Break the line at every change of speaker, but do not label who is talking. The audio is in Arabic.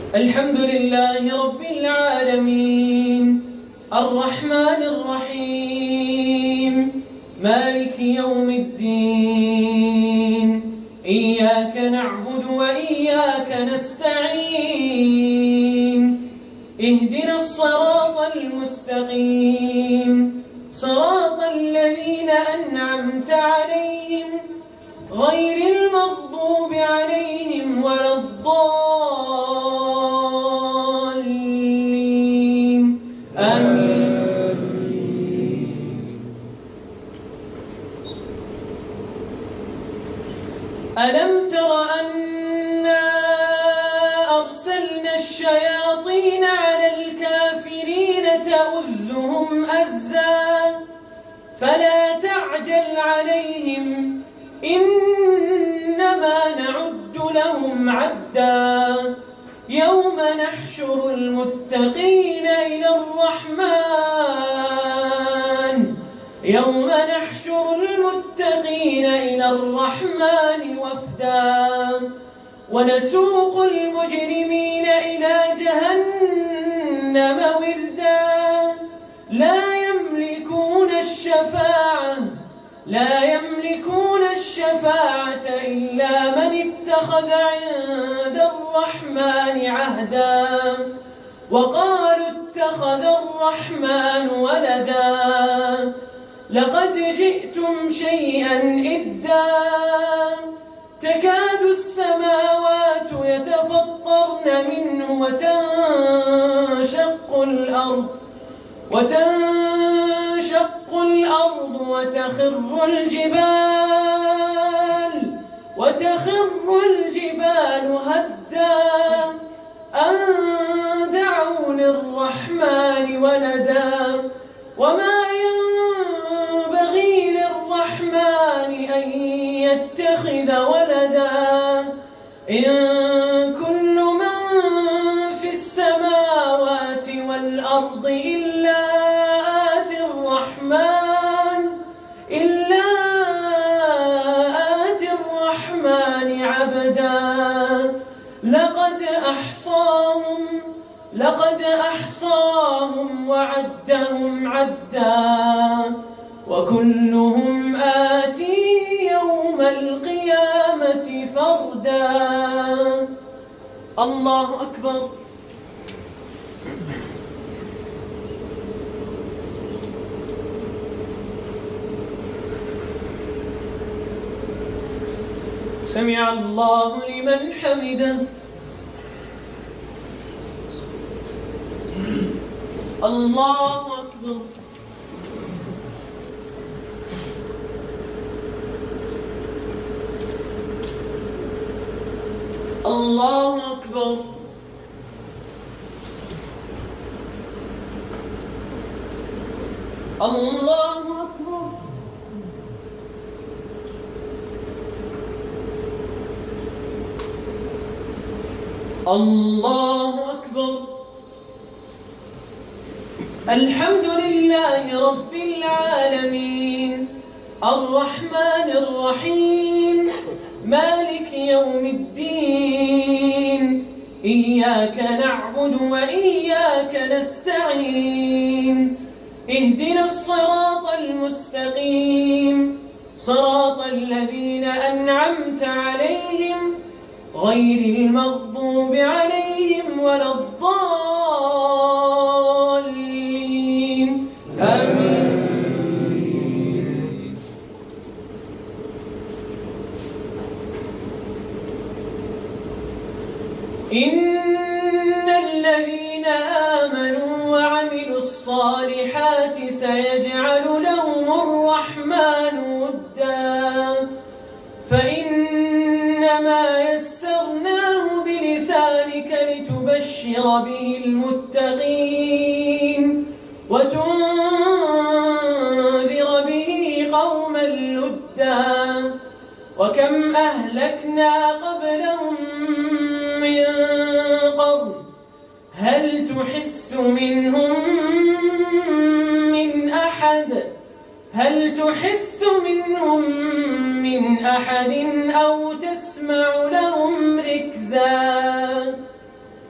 الحمد لله رب العالمين الرحمن الرحيم مالك يوم الدين إياك نعبد وإياك نستعين اهدنا الصراط المستقيم صراط الذين أنعمت عليهم غير المغضوب عليهم ولا الضالين آمين. ألم تر أنا أرسلنا الشياطين على الكافرين تؤزهم أزا فلا تعجل عليهم إنما نعد لهم عدا يوم نحشر المتقين إلى الرحمن وفدا ونسوق المجرمين إلى جهنم وردا لا يملكون الشفاعة إلا من اتخذ عند الرحمن عهدا وقالوا اتخذ الرحمن ولدا لقد جئتم شيئا إدا تكاد السماوات يتفطرن منه وتنشق الأرض وتخر الجبال هدا أن دعوا للرحمن ولدا وما ينبغي للرحمن أن يتخذ ولدا إن كل من في السماوات والأرض إلا آتي الرحمن عبدا لقد أحصاهم وعدهم عدا وكلهم آتيه يوم القيامة فردا. الله أكبر. سمع الله لمن حمده. الله أكبر. الله أكبر. الله أكبر. الله أكبر. الحمد لله رب العالمين الرحمن الرحيم مالك يوم الدين إياك نعبد وإياك نستعين اهدنا الصراط المستقيم صراط الذين أنعمت عليهم غير المغضوب عليهم ولا الضالين آمين. إن الذين آمنوا وعملوا الصالحات سيجعل لهم الرحمن ودا فإنما يسرناه بلسانك لتبشر به المتقين وتنذر به قوما لدا وكم أهلكنا قبلهم من قرن هل تحس منهم من أحد أو تسمع لهم ركزا